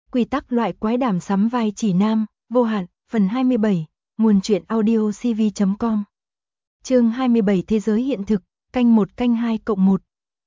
Quy tắc loại quái đàm sắm vai chỉ nam, vô hạn, phần 27, nguồn truyện audio cv.com. Chương 27 Thế giới hiện thực, canh 1 canh 2+1.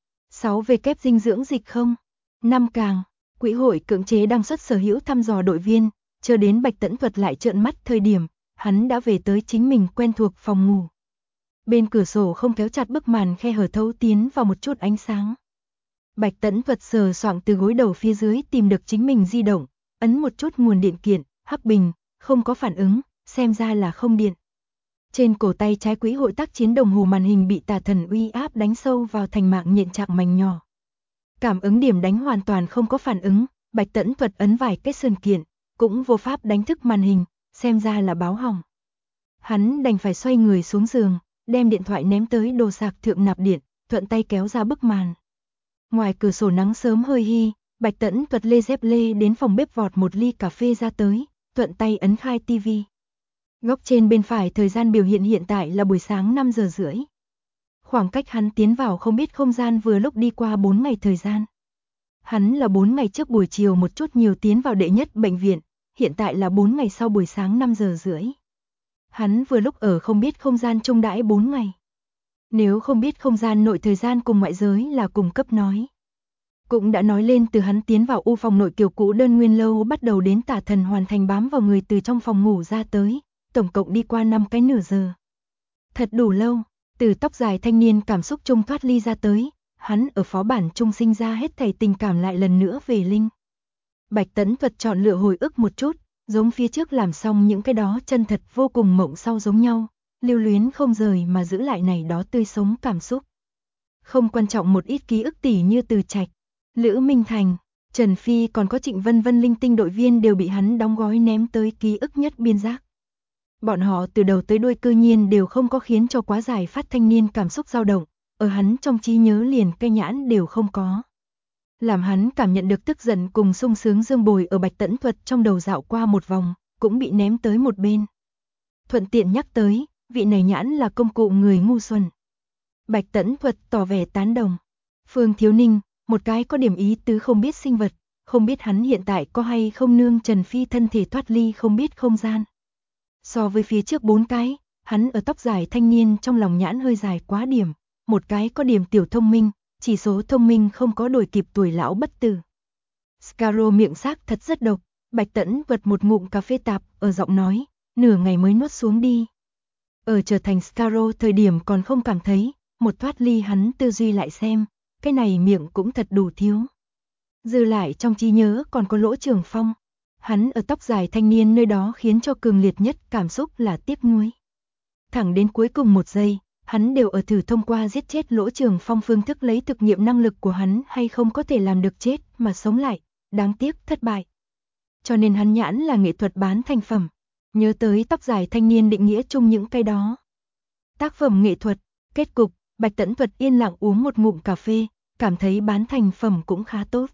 6 về kép dinh dưỡng dịch không? 5 càng, quỹ hội cưỡng chế đăng xuất sở hữu thăm dò đội viên, chờ đến Bạch Tẫn Thuật lại trợn mắt thời điểm, hắn đã về tới chính mình quen thuộc phòng ngủ. Bên cửa sổ không kéo chặt bức màn khe hở thấu tiến vào một chút ánh sáng. Bạch Tẫn Thuật sờ soạng từ gối đầu phía dưới tìm được chính mình di động, ấn một chút nguồn điện kiện, hắc bình, không có phản ứng, xem ra là không điện. Trên cổ tay trái quỹ hội tác chiến đồng hồ màn hình bị tà thần uy áp đánh sâu vào thành mạng nhện trạng mảnh nhỏ. Cảm ứng điểm đánh hoàn toàn không có phản ứng, Bạch Tẫn Thuật ấn vài cái sơn kiện, cũng vô pháp đánh thức màn hình, xem ra là báo hỏng. Hắn đành phải xoay người xuống giường, đem điện thoại ném tới đồ sạc thượng nạp điện, thuận tay kéo ra bức màn. Ngoài cửa sổ nắng sớm hơi hi, Bạch Tẫn Thuật lê dép lê đến phòng bếp vọt một ly cà phê ra tới, thuận tay ấn khai tivi. Góc trên bên phải thời gian biểu hiện tại là buổi sáng 5 giờ rưỡi. Khoảng cách hắn tiến vào không biết không gian vừa lúc đi qua 4 ngày thời gian. Hắn là 4 ngày trước buổi chiều một chút nhiều tiến vào đệ nhất bệnh viện, hiện tại là 4 ngày sau buổi sáng 5 giờ rưỡi. Hắn vừa lúc ở không biết không gian trung đãi 4 ngày. Nếu không biết không gian nội thời gian cùng ngoại giới là cùng cấp nói. Cũng đã nói lên từ hắn tiến vào u phòng nội kiểu cũ đơn nguyên lâu bắt đầu đến tà thần hoàn thành bám vào người từ trong phòng ngủ ra tới, tổng cộng đi qua 5 cái nửa giờ. Thật đủ lâu, từ tóc dài thanh niên cảm xúc trung thoát ly ra tới, hắn ở phó bản trung sinh ra hết thảy tình cảm lại lần nữa về linh. Bạch Tẫn Thuật chọn lựa hồi ức một chút, giống phía trước làm xong những cái đó chân thật vô cùng mộng sau giống nhau, lưu luyến không rời mà giữ lại này đó tươi sống cảm xúc. Không quan trọng một ít ký ức tỉ như Từ Trạch, Lữ Minh Thành, Trần Phi còn có Trịnh Vân Vân linh tinh đội viên đều bị hắn đóng gói ném tới ký ức nhất biên giác. Bọn họ từ đầu tới đuôi cư nhiên đều không có khiến cho quá giải phát thanh niên cảm xúc dao động, ở hắn trong trí nhớ liền cái nhãn đều không có. Làm hắn cảm nhận được tức giận cùng sung sướng dương bồi ở Bạch Tẫn Thuật trong đầu dạo qua một vòng, cũng bị ném tới một bên. Thuận tiện nhắc tới, vị này nhãn là công cụ người ngu xuẩn. Bạch Tẫn Thuật tỏ vẻ tán đồng. Phương Thiếu Ninh, một cái có điểm ý tứ không biết sinh vật, không biết hắn hiện tại có hay không nương Trần Phi thân thể thoát ly không biết không gian. So với phía trước 4 cái, hắn ở tóc dài thanh niên trong lòng nhãn hơi dài quá điểm, một cái có điểm tiểu thông minh, chỉ số thông minh không có đuổi kịp tuổi lão bất tử. Scarrow miệng xác thật rất độc, Bạch Tẫn Vật một ngụm cà phê tạp, ở giọng nói, nửa ngày mới nuốt xuống đi. Ở trở thành Scarrow thời điểm còn không cảm thấy, một thoát ly hắn tư duy lại xem, cái này miệng cũng thật đủ thiếu. Dư lại trong trí nhớ còn có Lỗ Trường Phong, hắn ở tóc dài thanh niên nơi đó khiến cho cường liệt nhất cảm xúc là tiếc nuối. Thẳng đến cuối cùng một giây, hắn đều ở thử thông qua giết chết Lỗ Trường Phong phương thức lấy thực nghiệm năng lực của hắn hay không có thể làm được chết mà sống lại, đáng tiếc thất bại. Cho nên hắn nhãn là nghệ thuật bán thành phẩm, nhớ tới tóc dài thanh niên định nghĩa chung những cái đó. Tác phẩm nghệ thuật, kết cục, Bạch Tẫn Thuật yên lặng uống một ngụm cà phê, cảm thấy bán thành phẩm cũng khá tốt.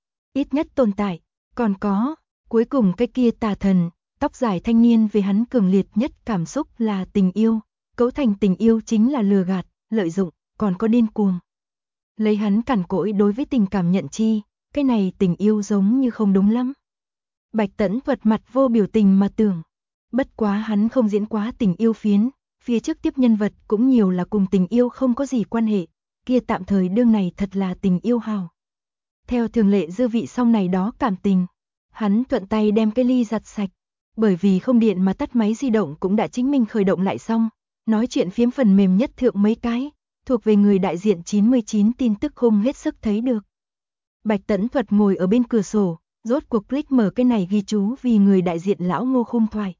Ít nhất tồn tại, còn có, cuối cùng cái kia tà thần, tóc dài thanh niên về hắn cường liệt nhất cảm xúc là tình yêu, cấu thành tình yêu chính là lừa gạt, lợi dụng, còn có điên cuồng. Lấy hắn cằn cỗi đối với tình cảm nhận chi, cái này tình yêu giống như không đúng lắm. Bạch Tẫn Thuật mặt vô biểu tình mà tưởng, bất quá hắn không diễn quá tình yêu phiến, phía trước tiếp nhân vật cũng nhiều là cùng tình yêu không có gì quan hệ, kia tạm thời đương này thật là tình yêu hào. Theo thường lệ dư vị xong này đó cảm tình, hắn thuận tay đem cái ly giặt sạch, bởi vì không điện mà tắt máy di động cũng đã chính mình khởi động lại xong, nói chuyện phiếm phần mềm nhất thượng mấy cái, thuộc về người đại diện 99 tin tức không hết sức thấy được. Bạch Tẫn Thuật ngồi ở bên cửa sổ, rốt cuộc click mở cái này ghi chú vì người đại diện lão Ngô khung thoại.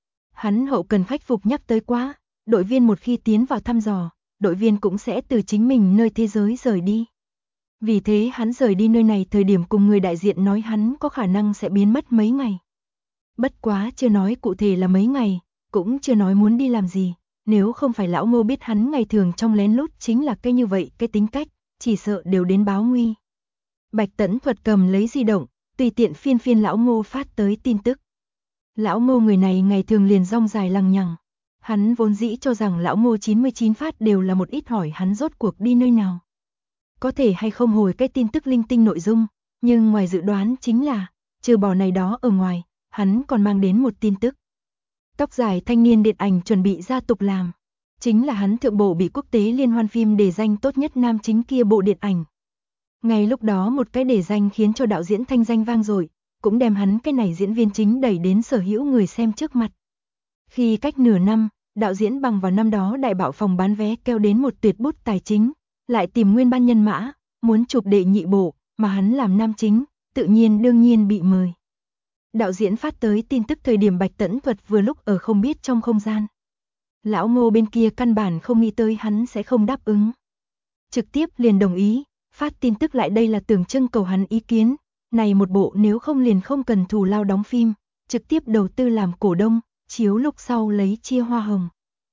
Hắn hậu cần khắc phục nhắc tới quá, đội viên một khi tiến vào thăm dò, đội viên cũng sẽ từ chính mình nơi thế giới rời đi. Vì thế hắn rời đi nơi này thời điểm cùng người đại diện nói hắn có khả năng sẽ biến mất mấy ngày. Bất quá chưa nói cụ thể là mấy ngày, cũng chưa nói muốn đi làm gì, nếu không phải lão Ngô biết hắn ngày thường trong lén lút chính là cái như vậy cái tính cách, chỉ sợ đều đến báo nguy. Bạch Tẫn Thuật cầm lấy di động, tùy tiện phiên lão Ngô phát tới tin tức. Lão Ngô người này ngày thường liền rong dài lằng nhằng. Hắn vốn dĩ cho rằng lão Ngô 99 phát đều là một ít hỏi hắn rốt cuộc đi nơi nào. Có thể hay không hồi cái tin tức linh tinh nội dung, nhưng ngoài dự đoán chính là trừ bỏ này đó ở ngoài, hắn còn mang đến một tin tức. Tóc dài thanh niên điện ảnh chuẩn bị ra tục làm. Chính là hắn thượng bộ bị quốc tế liên hoan phim đề danh tốt nhất nam chính kia bộ điện ảnh. Ngay lúc đó một cái đề danh khiến cho đạo diễn thanh danh vang dội, cũng đem hắn cái này diễn viên chính đẩy đến sở hữu người xem trước mặt. Khi cách nửa năm, đạo diễn bằng vào năm đó đại bạo phòng bán vé kêu đến một tuyệt bút tài chính, lại tìm nguyên ban nhân mã, muốn chụp đệ nhị bộ, mà hắn làm nam chính, tự nhiên đương nhiên bị mời. Đạo diễn phát tới tin tức thời điểm Bạch Tẫn Thuật vừa lúc ở không biết trong không gian. Lão Ngô bên kia căn bản không nghĩ tới hắn sẽ không đáp ứng. Trực tiếp liền đồng ý, phát tin tức lại đây là tưởng trưng cầu hắn ý kiến, này một bộ nếu không liền không cần thù lao đóng phim, trực tiếp đầu tư làm cổ đông, chiếu lúc sau lấy chia hoa hồng.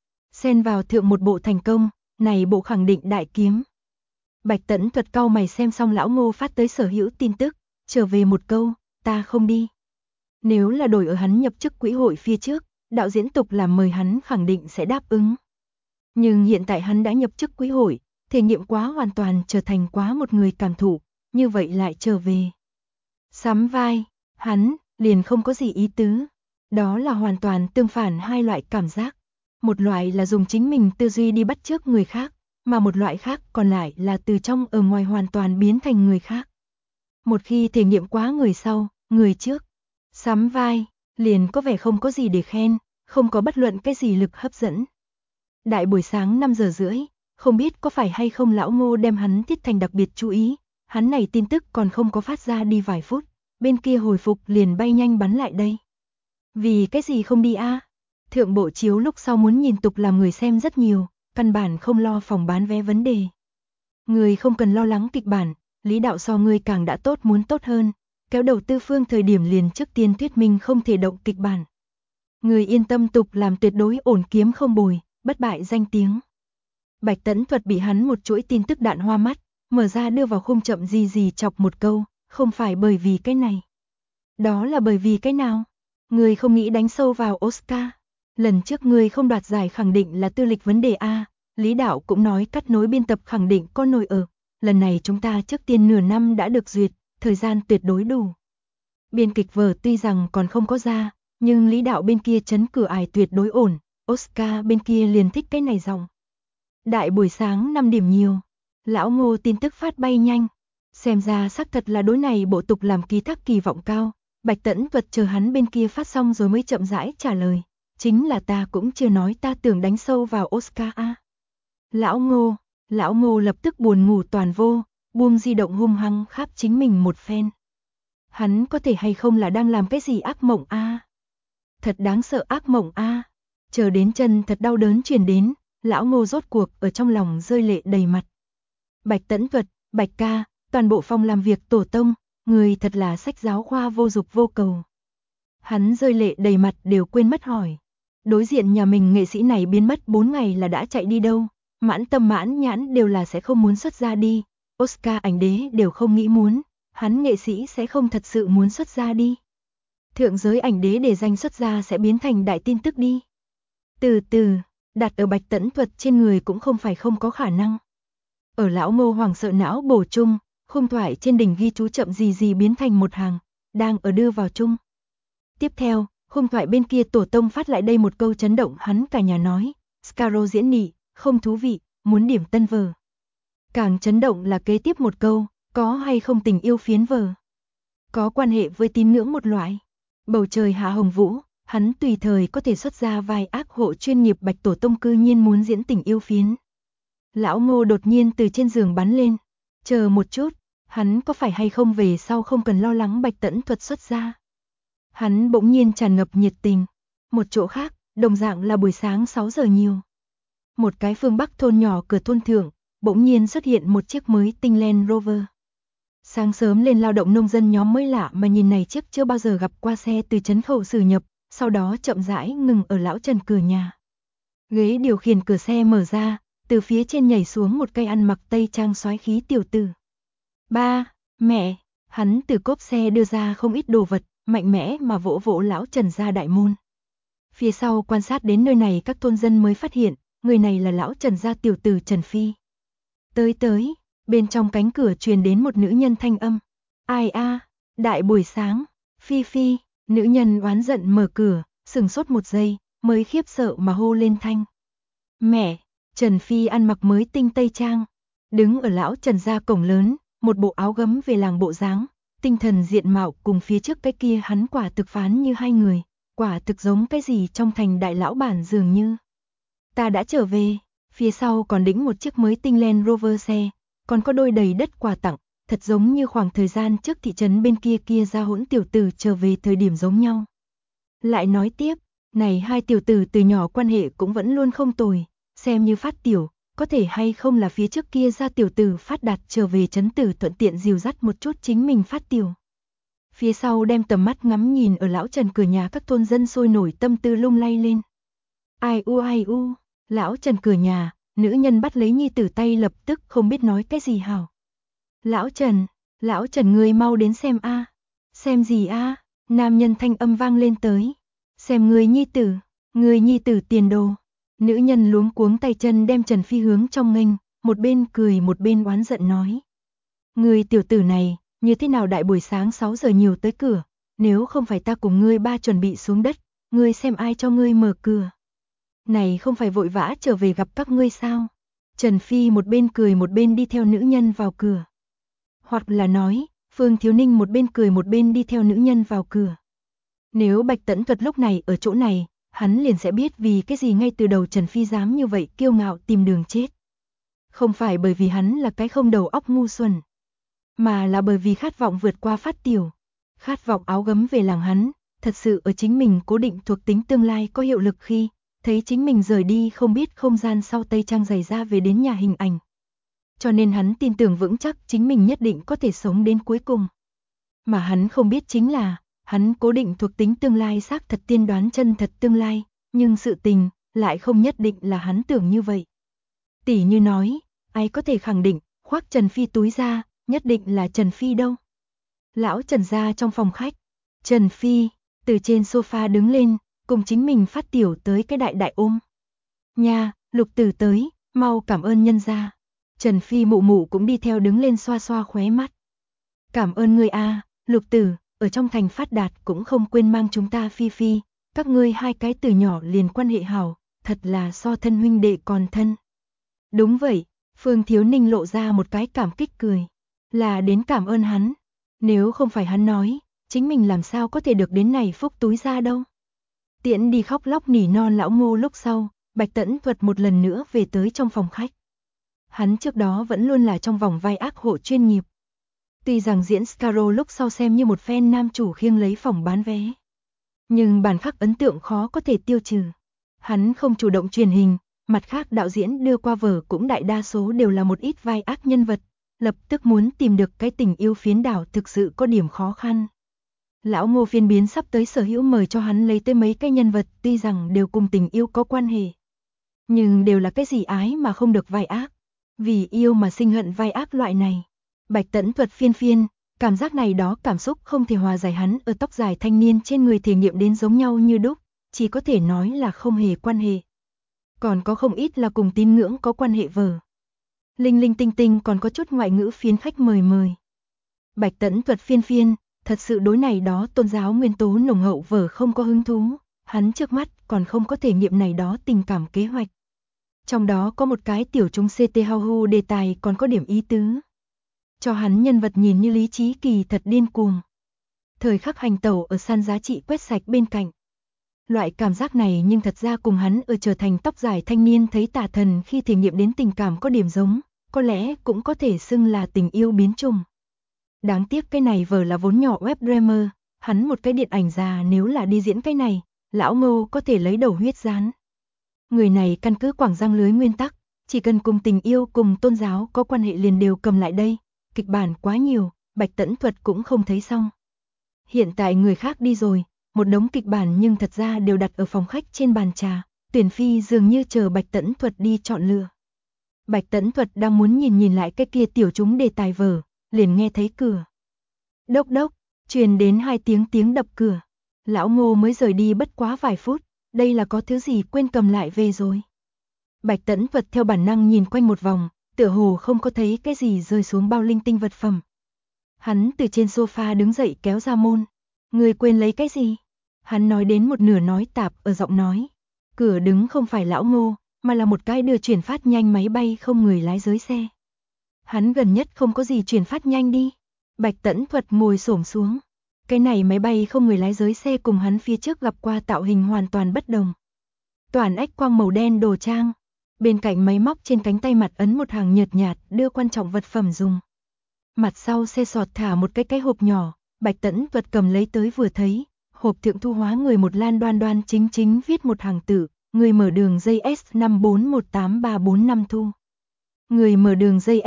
Xen vào thượng một bộ thành công, này bộ khẳng định đại kiếm. Bạch Tẫn Thuật cau mày xem xong lão Ngô phát tới sở hữu tin tức, trở về một câu, ta không đi. Nếu là đổi ở hắn nhập chức quỹ hội phía trước, đạo diễn tục làm mời hắn khẳng định sẽ đáp ứng. Nhưng hiện tại hắn đã nhập chức quỹ hội, thể nghiệm quá hoàn toàn trở thành quá một người cảm thụ, như vậy lại trở về. Sắm vai, hắn liền không có gì ý tứ. Đó là hoàn toàn tương phản hai loại cảm giác. Một loại là dùng chính mình tư duy đi bắt chước người khác, mà một loại khác còn lại là từ trong ở ngoài hoàn toàn biến thành người khác. Một khi thể nghiệm quá người sau, người trước, sắm vai, liền có vẻ không có gì để khen, không có bất luận cái gì lực hấp dẫn. Đại buổi sáng 5 giờ rưỡi, không biết có phải hay không lão Ngô đem hắn thiết thành đặc biệt chú ý, hắn này tin tức còn không có phát ra đi vài phút, bên kia hồi phục liền bay nhanh bắn lại đây. Vì cái gì không đi a? Thượng bộ chiếu lúc sau muốn nhìn tục làm người xem rất nhiều, căn bản không lo phòng bán vé vấn đề. Người không cần lo lắng kịch bản, lý đạo so người càng đã tốt muốn tốt hơn, kéo đầu tư phương thời điểm liền trước tiên thuyết minh không thể động kịch bản. Người yên tâm tục làm tuyệt đối ổn kiếm không bồi, bất bại danh tiếng. Bạch Tẫn Thuật bị hắn một chuỗi tin tức đạn hoa mắt, mở ra đưa vào khung chậm gì chọc một câu, không phải bởi vì cái này. Đó là bởi vì cái nào? Người không nghĩ đánh sâu vào Oscar. Lần trước người không đoạt giải khẳng định là tư lịch vấn đề A, Lý đạo cũng nói cắt nối biên tập khẳng định có nồi ở. Lần này chúng ta trước tiên nửa năm đã được duyệt, thời gian tuyệt đối đủ. Biên kịch vở tuy rằng còn không có ra, nhưng Lý đạo bên kia chấn cửa ải tuyệt đối ổn, Oscar bên kia liền thích cái này dòng. Đại buổi sáng 5 điểm nhiều, lão Ngô tin tức phát bay nhanh, xem ra xác thật là đối này bộ tục làm ký thác kỳ vọng cao. Bạch Tẫn Thuật chờ hắn bên kia phát xong rồi mới chậm rãi trả lời, chính là ta cũng chưa nói ta tưởng đánh sâu vào Oscar a. Lão Ngô lập tức buồn ngủ toàn vô, buông di động hung hăng khắp chính mình một phen. Hắn có thể hay không là đang làm cái gì ác mộng a? Thật đáng sợ ác mộng a. Chờ đến chân thật đau đớn truyền đến, lão Ngô rốt cuộc ở trong lòng rơi lệ đầy mặt. Bạch Tẫn Thuật, Bạch ca, toàn bộ phòng làm việc tổ tông, người thật là sách giáo khoa vô dục vô cầu. Hắn rơi lệ đầy mặt đều quên mất hỏi. Đối diện nhà mình nghệ sĩ này biến mất 4 ngày là đã chạy đi đâu, mãn tâm mãn nhãn đều là sẽ không muốn xuất ra đi, Oscar ảnh đế đều không nghĩ muốn, hắn nghệ sĩ sẽ không thật sự muốn xuất ra đi. Thượng giới ảnh đế để danh xuất ra sẽ biến thành đại tin tức đi. Từ từ, đặt ở Bạch Tẫn Thuật trên người cũng không phải không có khả năng. Ở lão Ngô hoàng sợ não bổ chung, khung thoại trên đỉnh ghi chú chậm gì biến thành một hàng, đang ở đưa vào chung. Tiếp theo, khung thoại bên kia tổ tông phát lại đây một câu chấn động hắn cả nhà nói, Scarrow diễn nị, không thú vị, muốn điểm tân vở. Càng chấn động là kế tiếp một câu, có hay không tình yêu phiến vở. Có quan hệ với tín ngưỡng một loại. Bầu trời hạ hồng vũ, hắn tùy thời có thể xuất ra vai ác hộ chuyên nghiệp Bạch tổ tông cư nhiên muốn diễn tình yêu phiến. Lão Ngô đột nhiên từ trên giường bắn lên, chờ một chút, hắn có phải hay không về sau không cần lo lắng Bạch Tẫn Thuật xuất ra. Hắn bỗng nhiên tràn ngập nhiệt tình. Một chỗ khác, đồng dạng là buổi sáng 6 giờ nhiều. Một cái phương Bắc thôn nhỏ cửa thôn thượng, bỗng nhiên xuất hiện một chiếc mới tinh Land Rover. Sáng sớm lên lao động nông dân nhóm mới lạ mà nhìn này chiếc chưa bao giờ gặp qua xe từ trấn khẩu xử nhập, sau đó chậm rãi ngừng ở lão Trần cửa nhà. Ghế điều khiển cửa xe mở ra, từ phía trên nhảy xuống một cây ăn mặc tây trang soái khí tiểu tử. Ba, mẹ, hắn từ cốp xe đưa ra không ít đồ vật, mạnh mẽ mà vỗ vỗ lão Trần ra đại môn. Phía sau quan sát đến nơi này các thôn dân mới phát hiện, người này là lão Trần gia tiểu tử Trần Phi. Tới, bên trong cánh cửa truyền đến một nữ nhân thanh âm. Ai a, đại buổi sáng, Phi Phi, nữ nhân oán giận mở cửa, sừng sốt một giây, mới khiếp sợ mà hô lên thanh. Mẹ, Trần Phi ăn mặc mới tinh tây trang, đứng ở lão Trần gia cổng lớn, một bộ áo gấm về làng bộ dáng, tinh thần diện mạo cùng phía trước cái kia hắn quả thực phán như hai người, quả thực giống cái gì trong thành đại lão bản dường như. Ta đã trở về, phía sau còn đĩnh một chiếc mới tinh Land Rover xe, còn có đôi đầy đất quà tặng, thật giống như khoảng thời gian trước thị trấn bên kia ra hỗn tiểu tử trở về thời điểm giống nhau. Lại nói tiếp, này hai tiểu tử từ nhỏ quan hệ cũng vẫn luôn không tồi, xem như Phát tiểu, có thể hay không là phía trước kia ra tiểu tử Phát Đạt trở về trấn tử thuận tiện dìu dắt một chút chính mình Phát tiểu. Phía sau đem tầm mắt ngắm nhìn ở lão Trần cửa nhà các thôn dân sôi nổi tâm tư lung lay lên. Ai u, lão Trần cửa nhà, nữ nhân bắt lấy nhi tử tay lập tức không biết nói cái gì hảo. Lão Trần ngươi mau đến xem a. Xem gì a? Nam nhân thanh âm vang lên tới. Xem người nhi tử tiền đồ. Nữ nhân luống cuống tay chân đem Trần Phi hướng trong nghênh, một bên cười một bên oán giận nói. Người tiểu tử này, như thế nào đại buổi sáng 6 giờ nhiều tới cửa, nếu không phải ta cùng ngươi ba chuẩn bị xuống đất, ngươi xem ai cho ngươi mở cửa. Này không phải vội vã trở về gặp các ngươi sao? Trần Phi một bên cười một bên đi theo nữ nhân vào cửa. Hoặc là nói, Phương Thiếu Ninh một bên cười một bên đi theo nữ nhân vào cửa. Nếu Bạch Tẫn Thuật lúc này ở chỗ này, hắn liền sẽ biết vì cái gì ngay từ đầu Trần Phi dám như vậy kiêu ngạo tìm đường chết. Không phải bởi vì hắn là cái không đầu óc ngu xuẩn, mà là bởi vì khát vọng vượt qua Phát tiểu, khát vọng áo gấm về làng hắn, thật sự ở chính mình cố định thuộc tính tương lai có hiệu lực khi thấy chính mình rời đi không biết không gian sau tây trang giày ra về đến nhà hình ảnh. Cho nên hắn tin tưởng vững chắc chính mình nhất định có thể sống đến cuối cùng. Mà hắn không biết chính là, hắn cố định thuộc tính tương lai xác thật tiên đoán chân thật tương lai, nhưng sự tình lại không nhất định là hắn tưởng như vậy. Tỷ như nói, ai có thể khẳng định, khoác Trần Phi túi ra, nhất định là Trần Phi đâu. Lão Trần ra trong phòng khách, Trần Phi từ trên sofa đứng lên, cùng chính mình Phát tiểu tới cái đại ôm. Nha, Lục Tử tới, mau cảm ơn nhân gia. Trần Phi mụ mụ cũng đi theo đứng lên xoa xoa khóe mắt. Cảm ơn ngươi a, Lục Tử, ở trong thành Phát Đạt cũng không quên mang chúng ta Phi Phi, các ngươi hai cái từ nhỏ liền quan hệ hảo, thật là so thân huynh đệ còn thân. Đúng vậy, Phương Thiếu Ninh lộ ra một cái cảm kích cười, là đến cảm ơn hắn, nếu không phải hắn nói, chính mình làm sao có thể được đến này phúc túi ra đâu. Tiễn đi khóc lóc nỉ non lão Ngô lúc sau, Bạch Tẫn Thuật một lần nữa về tới trong phòng khách. Hắn trước đó vẫn luôn là trong vòng vai ác hộ chuyên nghiệp. Tuy rằng diễn Scarrow lúc sau xem như một fan nam chủ khiêng lấy phòng bán vé, nhưng bản khắc ấn tượng khó có thể tiêu trừ. Hắn không chủ động truyền hình, mặt khác đạo diễn đưa qua vở cũng đại đa số đều là một ít vai ác nhân vật, lập tức muốn tìm được cái tình yêu phiến đảo thực sự có điểm khó khăn. Lão Ngô phiên biến sắp tới sở hữu mời cho hắn lấy tới mấy cái nhân vật tuy rằng đều cùng tình yêu có quan hệ, nhưng đều là cái gì ái mà không được vai ác, vì yêu mà sinh hận vai ác loại này. Bạch Tẫn Thuật phiên, cảm giác này đó cảm xúc không thể hòa giải hắn ở tóc dài thanh niên trên người thể nghiệm đến giống nhau như đúc, chỉ có thể nói là không hề quan hệ. Còn có không ít là cùng tín ngưỡng có quan hệ vở. Linh linh tinh tinh còn có chút ngoại ngữ phiến khách mời. Bạch Tẫn Thuật phiên, thật sự đối này đó tôn giáo nguyên tố nồng hậu vở không có hứng thú, hắn trước mắt còn không có thể nghiệm này đó tình cảm kế hoạch. Trong đó có một cái tiểu chúng CT Hau đề tài còn có điểm ý tứ. Cho hắn nhân vật nhìn như lý trí kỳ thật điên cuồng. Thời khắc hành tẩu ở săn giá trị quét sạch bên cạnh. Loại cảm giác này nhưng thật ra cùng hắn ở trở thành tóc dài thanh niên thấy tà thần khi thể nghiệm đến tình cảm có điểm giống, có lẽ cũng có thể xưng là tình yêu biến chủng. Đáng tiếc cái này vở là vốn nhỏ web dreamer, hắn một cái điện ảnh già nếu là đi diễn cái này, lão Ngô có thể lấy đầu huyết dán. Người này căn cứ quảng giang lưới nguyên tắc, chỉ cần cùng tình yêu cùng tôn giáo có quan hệ liền đều cầm lại đây, kịch bản quá nhiều, Bạch Tẫn Thuật cũng không thấy xong. Hiện tại người khác đi rồi, một đống kịch bản nhưng thật ra đều đặt ở phòng khách trên bàn trà, Tuyển Phi dường như chờ Bạch Tẫn Thuật đi chọn lựa. Bạch Tẫn Thuật đang muốn nhìn lại cái kia tiểu chúng đề tài vở, liền nghe thấy cửa. Đốc đốc, truyền đến 2 tiếng đập cửa. Lão Ngô mới rời đi bất quá vài phút, đây là có thứ gì quên cầm lại về rồi. Bạch Tẫn Thuật theo bản năng nhìn quanh một vòng, tựa hồ không có thấy cái gì rơi xuống bao linh tinh vật phẩm. Hắn từ trên sofa đứng dậy kéo ra môn. Ngươi quên lấy cái gì? Hắn nói đến một nửa nói tạp ở giọng nói. Cửa đứng không phải lão Ngô, mà là một cái đưa chuyển phát nhanh máy bay không người lái dưới xe. Hắn gần nhất không có gì chuyển phát nhanh đi. Bạch Tẫn Thuật ngồi xổm xuống. Cái này máy bay không người lái dưới xe cùng hắn phía trước gặp qua tạo hình hoàn toàn bất đồng. Toàn ếch quang màu đen đồ trang. Bên cạnh máy móc trên cánh tay mặt ấn một hàng nhợt nhạt đưa quan trọng vật phẩm dùng. Mặt sau xe sọt thả một cái hộp nhỏ, Bạch Tẫn Thuật cầm lấy tới vừa thấy, hộp thượng thu hóa người một lan đoan đoan chính chính viết một hàng tự, người mở đường dây S5418345 thu. Người mở đường dây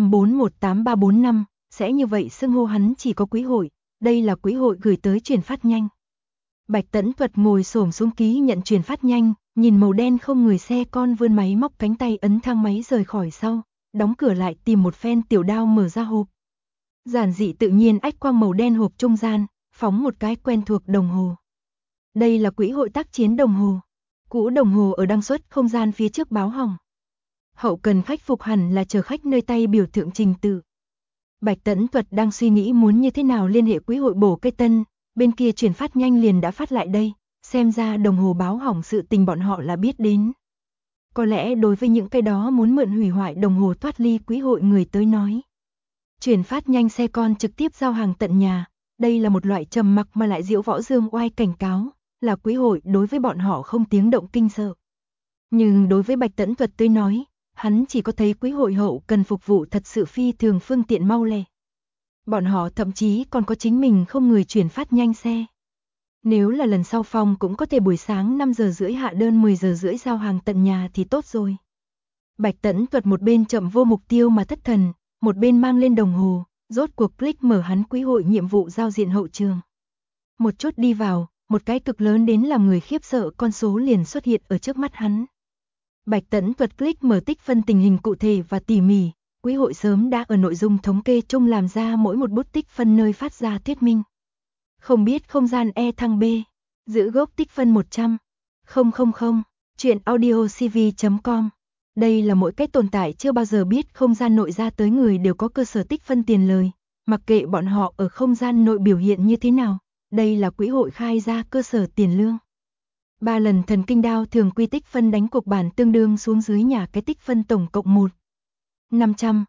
S5418345, sẽ như vậy xưng hô hắn chỉ có quý hội, đây là quý hội gửi tới chuyển phát nhanh. Bạch Tẫn Thuật ngồi xổm xuống ký nhận chuyển phát nhanh, nhìn màu đen không người xe con vươn máy móc cánh tay ấn thang máy rời khỏi sau, đóng cửa lại tìm một phen tiểu đao mở ra hộp. Giản dị tự nhiên ếch quang màu đen hộp trung gian, phóng một cái quen thuộc đồng hồ. Đây là quỹ hội tác chiến đồng hồ. Cũ đồng hồ ở đăng xuất không gian phía trước báo hỏng. Hậu cần khách phục hẳn là chờ khách nơi tay biểu thượng trình tự. Bạch Tẫn Thuật đang suy nghĩ muốn như thế nào liên hệ quỹ hội bổ cây tân, bên kia chuyển phát nhanh liền đã phát lại đây, xem ra đồng hồ báo hỏng sự tình bọn họ là biết đến. Có lẽ đối với những cái đó muốn mượn hủy hoại đồng hồ thoát ly quỹ hội người tới nói. Chuyển phát nhanh xe con trực tiếp giao hàng tận nhà, đây là một loại trầm mặc mà lại diễu võ dương oai cảnh cáo, là quỹ hội đối với bọn họ không tiếng động kinh sợ. Nhưng đối với Bạch Tẫn Thuật tới nói, hắn chỉ có thấy quỹ hội hậu cần phục vụ thật sự phi thường phương tiện mau lẹ. Bọn họ thậm chí còn có chính mình không người chuyển phát nhanh xe. Nếu là lần sau Phong cũng có thể buổi sáng 5 giờ rưỡi hạ đơn 10 giờ rưỡi giao hàng tận nhà thì tốt rồi. Bạch Tẫn Thuật một bên chậm vô mục tiêu mà thất thần, một bên mang lên đồng hồ, rốt cuộc click mở hắn quỹ hội nhiệm vụ giao diện hậu trường. Một chút đi vào, một cái cực lớn đến làm người khiếp sợ con số liền xuất hiện ở trước mắt hắn. Bạch Tẫn Thuật click mở tích phân tình hình cụ thể và tỉ mỉ, quỹ hội sớm đã ở nội dung thống kê chung làm ra mỗi một bút tích phân nơi phát ra thuyết minh. Không biết không gian E thăng B, giữ gốc tích phân 100, 000, chuyện audiocv.com. Đây là mỗi cái tồn tại chưa bao giờ biết không gian nội ra tới người đều có cơ sở tích phân tiền lời, mặc kệ bọn họ ở không gian nội biểu hiện như thế nào, đây là quỹ hội khai ra cơ sở tiền lương. 3 lần thần kinh đao thường quy tích phân đánh cuộc bản tương đương xuống dưới nhà cái tích phân tổng cộng 1.500.000,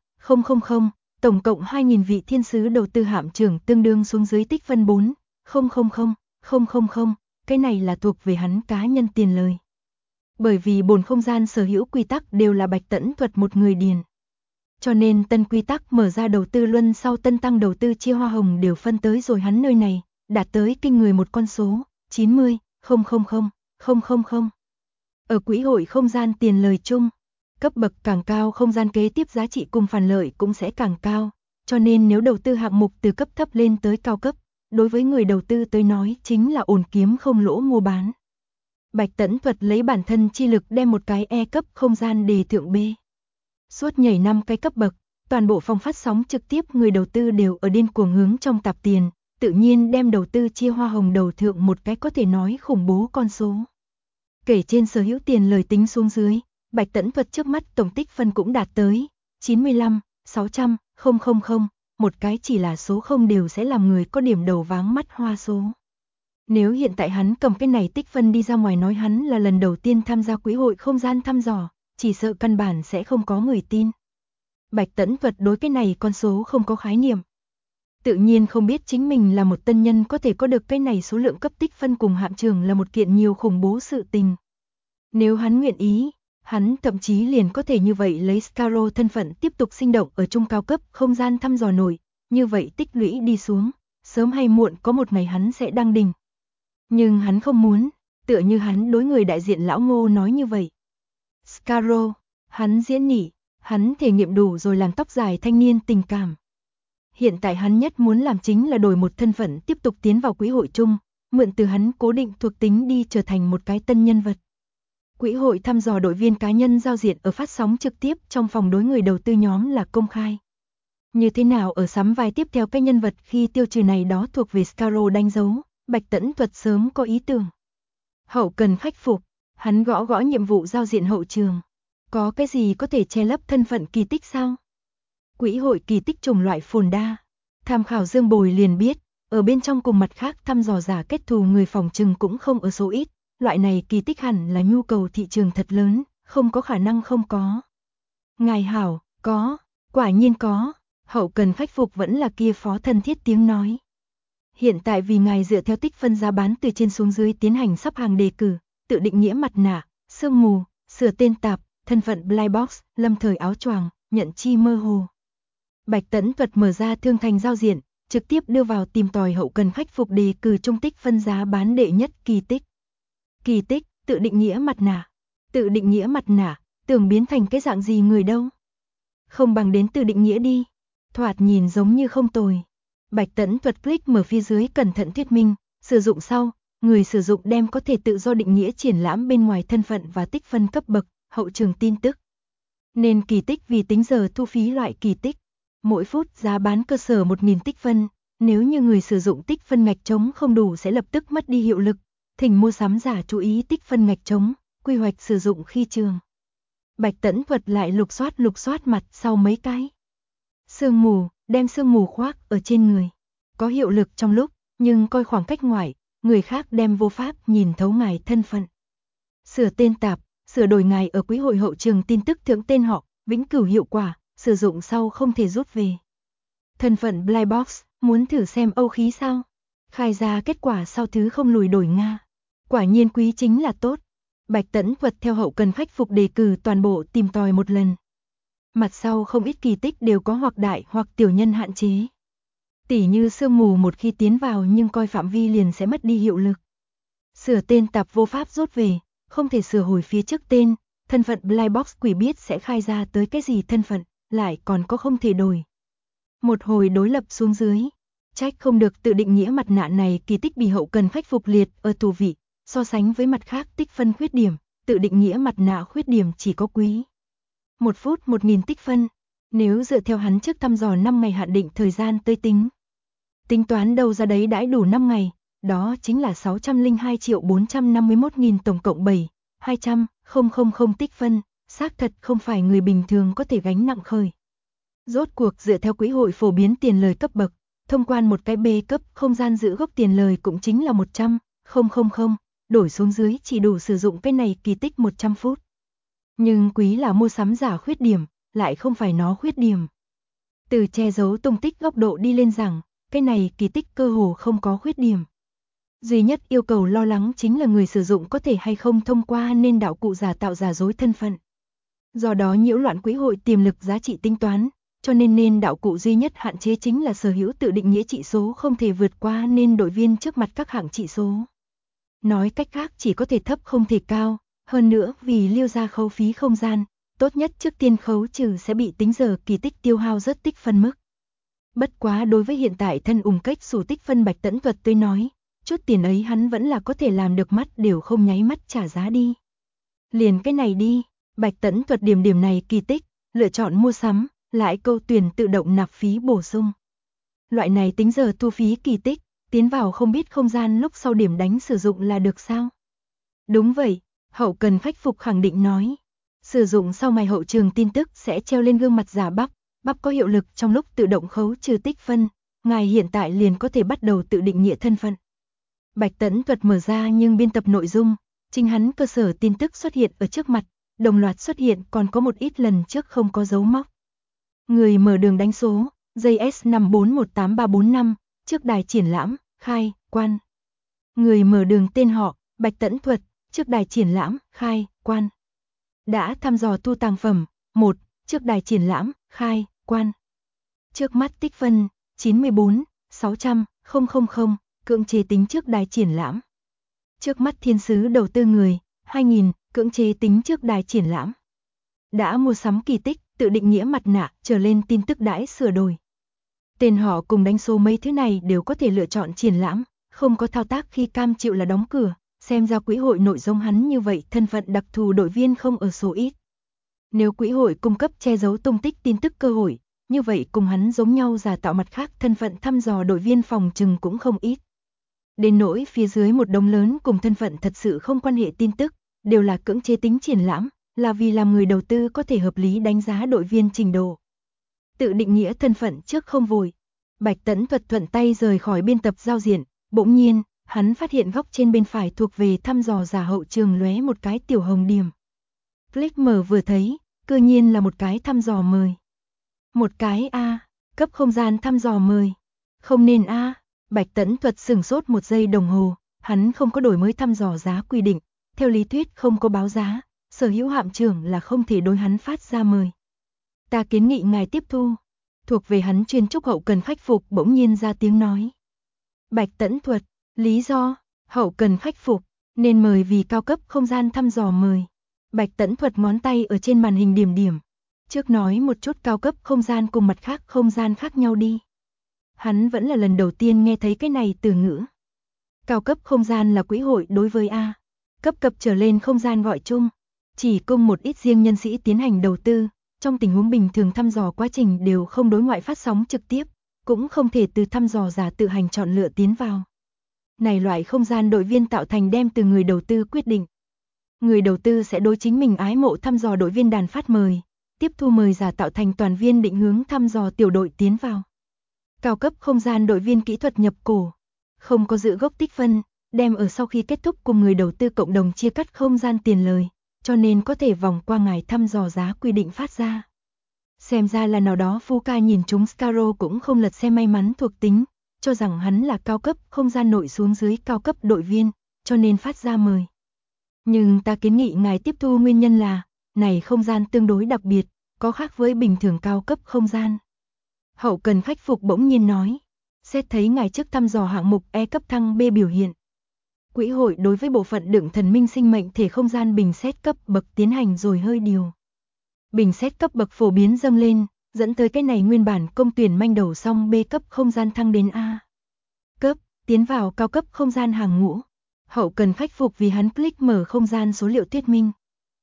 tổng cộng 2.000 vị thiên sứ đầu tư hạm trưởng tương đương xuống dưới tích phân 4.000.000, cái này là thuộc về hắn cá nhân tiền lời. Bởi vì bổn không gian sở hữu quy tắc đều là Bạch Tẫn Thuật một người điền. Cho nên tân quy tắc mở ra đầu tư luân sau tân tăng đầu tư chia hoa hồng đều phân tới rồi hắn nơi này, đạt tới kinh người một con số, 90.000.000. Ở quỹ hội không gian tiền lời chung, cấp bậc càng cao không gian kế tiếp giá trị cùng phản lợi cũng sẽ càng cao, cho nên nếu đầu tư hạng mục từ cấp thấp lên tới cao cấp, đối với người đầu tư tới nói chính là ổn kiếm không lỗ mua bán. Bạch Tẫn Thuật lấy bản thân chi lực đem một cái E cấp không gian đề thượng B. Suốt nhảy 5 cái cấp bậc, toàn bộ phòng phát sóng trực tiếp người đầu tư đều ở điên cuồng hướng trong tạp tiền, tự nhiên đem đầu tư chia hoa hồng đầu thượng một cái có thể nói khủng bố con số. Kể trên sở hữu tiền lời tính xuống dưới, Bạch Tẫn Thuật trước mắt tổng tích phân cũng đạt tới 95.600.000, một cái chỉ là số không đều sẽ làm người có điểm đầu váng mắt hoa số. Nếu hiện tại hắn cầm cái này tích phân đi ra ngoài nói hắn là lần đầu tiên tham gia quỹ hội không gian thăm dò, chỉ sợ căn bản sẽ không có người tin. Bạch Tẫn Thuật đối cái này con số không có khái niệm. Tự nhiên không biết chính mình là một tân nhân có thể có được cái này số lượng cấp tích phân cùng hạm trưởng là một kiện nhiều khủng bố sự tình. Nếu hắn nguyện ý, hắn thậm chí liền có thể như vậy lấy Scaro thân phận tiếp tục sinh động ở trung cao cấp không gian thăm dò nổi, như vậy tích lũy đi xuống, sớm hay muộn có một ngày hắn sẽ đăng đỉnh. Nhưng hắn không muốn, tựa như hắn đối người đại diện lão Ngô nói như vậy. Scaro, hắn diễn nhỉ, hắn thể nghiệm đủ rồi làm tóc dài thanh niên tình cảm. Hiện tại hắn nhất muốn làm chính là đổi một thân phận tiếp tục tiến vào quỹ hội chung, mượn từ hắn cố định thuộc tính đi trở thành một cái tân nhân vật. Quỹ hội thăm dò đội viên cá nhân giao diện ở phát sóng trực tiếp trong phòng đối người đầu tư nhóm là công khai. Như thế nào ở sắm vai tiếp theo cái nhân vật khi tiêu trừ này đó thuộc về Scaro đánh dấu, Bạch Tẫn Thuật sớm có ý tưởng. Hậu cần khách phục, hắn gõ gõ nhiệm vụ giao diện hậu trường. Có cái gì có thể che lấp thân phận kỳ tích sao? Quỹ hội kỳ tích chủng loại phồn đa. Tham khảo Dương Bồi liền biết, ở bên trong cùng mặt khác thăm dò giả kết thù người phòng trừng cũng không ở số ít, loại này kỳ tích hẳn là nhu cầu thị trường thật lớn, không có khả năng không có. Ngài hảo, có, quả nhiên có, hậu cần khách phục vẫn là kia phó thân thiết tiếng nói. Hiện tại vì ngài dựa theo tích phân giá bán từ trên xuống dưới tiến hành sắp hàng đề cử, tự định nghĩa mặt nạ, sương mù, sửa tên tạp, thân phận Black Box, lâm thời áo choàng, nhận chi mơ hồ. Bạch Tẫn Thuật mở ra thương thành giao diện, trực tiếp đưa vào tìm tòi hậu cần khách phục đề cử trung tích phân giá bán đệ nhất kỳ tích. Kỳ tích, tự định nghĩa mặt nạ. Tự định nghĩa mặt nạ, tưởng biến thành cái dạng gì người đâu. Không bằng đến tự định nghĩa đi. Thoạt nhìn giống như không tồi. Bạch Tẫn Thuật click mở phía dưới cẩn thận thuyết minh, sử dụng sau, người sử dụng đem có thể tự do định nghĩa triển lãm bên ngoài thân phận và tích phân cấp bậc, hậu trường tin tức. Nên kỳ tích vì tính giờ thu phí loại kỳ tích. Mỗi phút giá bán cơ sở 1.000 tích phân, nếu như người sử dụng tích phân ngạch trống không đủ sẽ lập tức mất đi hiệu lực. Thỉnh mua sắm giả chú ý tích phân ngạch trống, quy hoạch sử dụng khi trường. Bạch Tẫn Thuật lại lục soát mặt sau mấy cái. Sương mù, đem sương mù khoác ở trên người. Có hiệu lực trong lúc, nhưng coi khoảng cách ngoài, người khác đem vô pháp nhìn thấu ngài thân phận. Sửa tên tạp, sửa đổi ngài ở quý hội hậu trường tin tức thượng tên họ, vĩnh cửu hiệu quả, sử dụng sau không thể rút về. Thân phận Black Box, muốn thử xem âu khí sao? Khai ra kết quả sau thứ không lùi đổi Nga. Quả nhiên quý chính là tốt. Bạch Tẫn Thuật theo hậu cần khách phục đề cử toàn bộ tìm tòi một lần. Mặt sau không ít kỳ tích đều có hoặc đại hoặc tiểu nhân hạn chế. Tỉ như sương mù một khi tiến vào nhưng coi phạm vi liền sẽ mất đi hiệu lực. Sửa tên tạp vô pháp rút về, không thể sửa hồi phía trước tên, thân phận Black Box quỷ biết sẽ khai ra tới cái gì thân phận, lại còn có không thể đổi. Một hồi đối lập xuống dưới, trách không được tự định nghĩa mặt nạ này kỳ tích bị hậu cần khách phục liệt ở tù vị, so sánh với mặt khác tích phân khuyết điểm, tự định nghĩa mặt nạ khuyết điểm chỉ có quý. 1 phút 1.000 tích phân, nếu dựa theo hắn trước thăm dò 5 ngày hạn định thời gian tới tính. Tính toán đâu ra đấy đãi đủ 5 ngày, đó chính là 602.451.000 tổng cộng 7.200.000 tích phân, xác thật không phải người bình thường có thể gánh nặng khởi. Rốt cuộc dựa theo quỹ hội phổ biến tiền lời cấp bậc, thông quan một cái B cấp không gian giữ gốc tiền lời cũng chính là 100.000, đổi xuống dưới chỉ đủ sử dụng cái này kỳ tích 100 phút. Nhưng quý là mua sắm giả khuyết điểm, lại không phải nó khuyết điểm. Từ che giấu tung tích góc độ đi lên rằng, cái này kỳ tích cơ hồ không có khuyết điểm. Duy nhất yêu cầu lo lắng chính là người sử dụng có thể hay không thông qua nên đạo cụ giả tạo giả dối thân phận. Do đó nhiễu loạn quỹ hội tiềm lực giá trị tính toán, cho nên đạo cụ duy nhất hạn chế chính là sở hữu tự định nghĩa trị số không thể vượt qua nên đội viên trước mặt các hạng trị số. Nói cách khác chỉ có thể thấp không thể cao, hơn nữa vì liêu ra khấu phí không gian, tốt nhất trước tiên khấu trừ sẽ bị tính giờ kỳ tích tiêu hao rất tích phân mức. Bất quá đối với hiện tại thân ủng cách sủ tích phân Bạch Tẫn Thuật tôi nói, chút tiền ấy hắn vẫn là có thể làm được mắt đều không nháy mắt trả giá đi. Liền cái này đi, Bạch Tẫn Thuật điểm này kỳ tích, lựa chọn mua sắm, lại câu tuyển tự động nạp phí bổ sung. Loại này tính giờ thu phí kỳ tích, tiến vào không biết không gian lúc sau điểm đánh sử dụng là được sao? Đúng vậy, hậu cần khách phục khẳng định nói. Sử dụng sau ngày hậu trường tin tức sẽ treo lên gương mặt giả bắp có hiệu lực trong lúc tự động khấu trừ tích phân, ngài hiện tại liền có thể bắt đầu tự định nghĩa thân phận. Bạch Tẫn Thuật mở ra nhưng biên tập nội dung, chính hắn cơ sở tin tức xuất hiện ở trước mặt, đồng loạt xuất hiện còn có một ít lần trước không có dấu móc. Người mở đường đánh số, JS5418345, trước đài triển lãm, khai, quan. Người mở đường tên họ, Bạch Tẫn Thuật, trước đài triển lãm, khai, quan. Đã thăm dò thu tàng phẩm, 1, trước đài triển lãm, khai, quan. Trước mắt tích phân, 94.600.000, cưỡng chế tính trước đài triển lãm. Trước mắt thiên sứ đầu tư người, 2.000, cưỡng chế tính trước đài triển lãm. Đã mua sắm kỳ tích, tự định nghĩa mặt nạ, trở lên tin tức đãi sửa đổi. Tên họ cùng đánh số mấy thứ này đều có thể lựa chọn triển lãm, không có thao tác khi cam chịu là đóng cửa, xem ra quỹ hội nội dung hắn như vậy thân phận đặc thù đội viên không ở số ít. Nếu quỹ hội cung cấp che giấu tung tích tin tức cơ hội, như vậy cùng hắn giống nhau giả tạo mặt khác thân phận thăm dò đội viên phòng trừng cũng không ít. Đến nỗi phía dưới một đống lớn cùng thân phận thật sự không quan hệ tin tức, đều là cưỡng chế tính triển lãm, là vì làm người đầu tư có thể hợp lý đánh giá đội viên trình độ. Tự định nghĩa thân phận trước không vội. Bạch Tẫn Thuật thuận tay rời khỏi biên tập giao diện, bỗng nhiên, hắn phát hiện góc trên bên phải thuộc về thăm dò giả hậu trường lóe một cái tiểu hồng điểm. Click mở vừa thấy, cư nhiên là một cái thăm dò mời. Một cái A, cấp không gian thăm dò mời. Không nên A, Bạch Tẫn Thuật sửng sốt một giây đồng hồ, hắn không có đổi mới thăm dò giá quy định, theo lý thuyết không có báo giá, sở hữu hạm trưởng là không thể đối hắn phát ra mời. Ta kiến nghị ngài tiếp thu. Thuộc về hắn chuyên trúc hậu cần khắc phục bỗng nhiên ra tiếng nói. Bạch Tẫn Thuật, lý do, hậu cần khắc phục, nên mời vì cao cấp không gian thăm dò mời. Bạch Tẫn Thuật ngón tay ở trên màn hình điểm điểm. Trước nói một chút cao cấp không gian cùng mặt khác không gian khác nhau đi. Hắn vẫn là lần đầu tiên nghe thấy cái này từ ngữ. Cao cấp không gian là quỹ hội đối với A. Cấp cập trở lên không gian gọi chung. Chỉ cung một ít riêng nhân sĩ tiến hành đầu tư. Trong tình huống bình thường thăm dò quá trình đều không đối ngoại phát sóng trực tiếp. Cũng không thể từ thăm dò giả tự hành chọn lựa tiến vào. Này loại không gian đội viên tạo thành đem từ người đầu tư quyết định. Người đầu tư sẽ đối chính mình ái mộ thăm dò đội viên đàn phát mời. Tiếp thu mời giả tạo thành toàn viên định hướng thăm dò tiểu đội tiến vào. Cao cấp không gian đội viên kỹ thuật nhập cổ. Không có giữ gốc tích phân, đem ở sau khi kết thúc cùng người đầu tư cộng đồng chia cắt không gian tiền lời, cho nên có thể vòng qua ngài thăm dò giá quy định phát ra. Xem ra là nào đó Fuka nhìn chúng Scaro cũng không lật xem may mắn thuộc tính, cho rằng hắn là cao cấp không gian nội xuống dưới cao cấp đội viên, cho nên phát ra mời. Nhưng ta kiến nghị ngài tiếp thu nguyên nhân là, này không gian tương đối đặc biệt, có khác với bình thường cao cấp không gian. Hậu cần khắc phục bỗng nhiên nói, xét thấy ngài trước thăm dò hạng mục E cấp thăng B biểu hiện. Quỹ hội đối với bộ phận đựng thần minh sinh mệnh thể không gian bình xét cấp bậc tiến hành rồi hơi điều. Bình xét cấp bậc phổ biến dâng lên, dẫn tới cái này nguyên bản công tuyển manh đầu xong B cấp không gian thăng đến A. Cấp, tiến vào cao cấp không gian hàng ngũ. Hậu cần khắc phục vì hắn click mở không gian số liệu thuyết minh.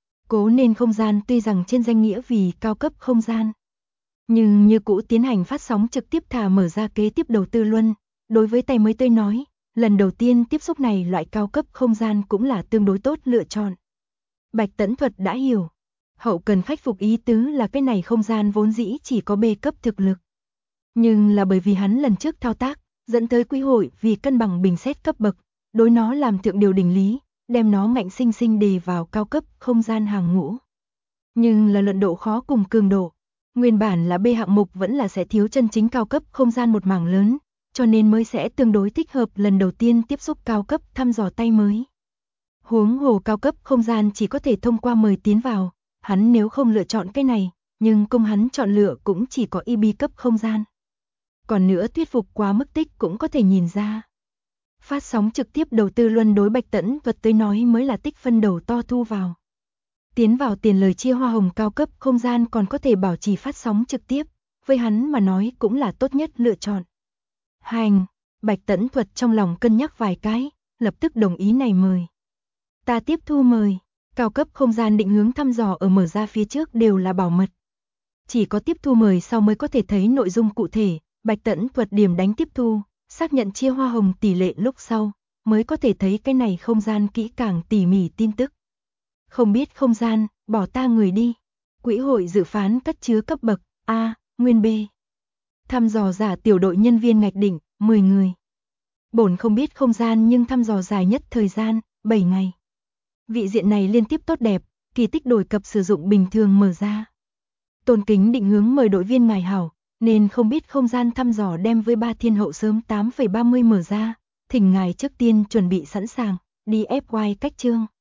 Cố nên không gian tuy rằng trên danh nghĩa vì cao cấp không gian. Nhưng như cũ tiến hành phát sóng trực tiếp thả mở ra kế tiếp đầu tư luân. Đối với tay mới tôi nói, lần đầu tiên tiếp xúc này loại cao cấp không gian cũng là tương đối tốt lựa chọn. Bạch Tẫn Thuật đã hiểu. Hậu cần khắc phục ý tứ là cái này không gian vốn dĩ chỉ có B cấp thực lực. Nhưng là bởi vì hắn lần trước thao tác, dẫn tới quỹ hội vì cân bằng bình xét cấp bậc, đối nó làm thượng điều đỉnh lý, đem nó ngạnh sinh sinh đề vào cao cấp không gian hàng ngũ. Nhưng là luận độ khó cùng cường độ. Nguyên bản là B hạng mục vẫn là sẽ thiếu chân chính cao cấp không gian một mảng lớn, cho nên mới sẽ tương đối thích hợp lần đầu tiên tiếp xúc cao cấp thăm dò tay mới. Huống hồ cao cấp không gian chỉ có thể thông qua mời tiến vào, hắn nếu không lựa chọn cái này, nhưng công hắn chọn lựa cũng chỉ có IB cấp không gian. Còn nữa thuyết phục quá mức tích cũng có thể nhìn ra. Phát sóng trực tiếp đầu tư luân đối Bạch Tẫn Thuật tới nói mới là tích phân đầu to thu vào. Tiến vào tiền lời chia hoa hồng cao cấp không gian còn có thể bảo trì phát sóng trực tiếp, với hắn mà nói cũng là tốt nhất lựa chọn. Hành, Bạch Tẫn Thuật trong lòng cân nhắc vài cái, lập tức đồng ý này mời. Ta tiếp thu mời, cao cấp không gian định hướng thăm dò ở mở ra phía trước đều là bảo mật. Chỉ có tiếp thu mời sau mới có thể thấy nội dung cụ thể, Bạch Tẫn Thuật điểm đánh tiếp thu, xác nhận chia hoa hồng tỷ lệ lúc sau, mới có thể thấy cái này không gian kỹ càng tỉ mỉ tin tức. Không biết không gian, bỏ ta người đi. Quỹ hội dự phán cất chứa cấp bậc A, nguyên B. Thăm dò giả tiểu đội nhân viên ngạch đỉnh, 10 người. Bổn không biết không gian nhưng thăm dò dài nhất thời gian, 7 ngày. Vị diện này liên tiếp tốt đẹp, kỳ tích đổi cập sử dụng bình thường mở ra. Tôn kính định hướng mời đội viên ngài hảo, nên không biết không gian thăm dò đem với 3 thiên hậu sớm 8,30 mở ra. Thỉnh ngài trước tiên chuẩn bị sẵn sàng, đi FY cách chương.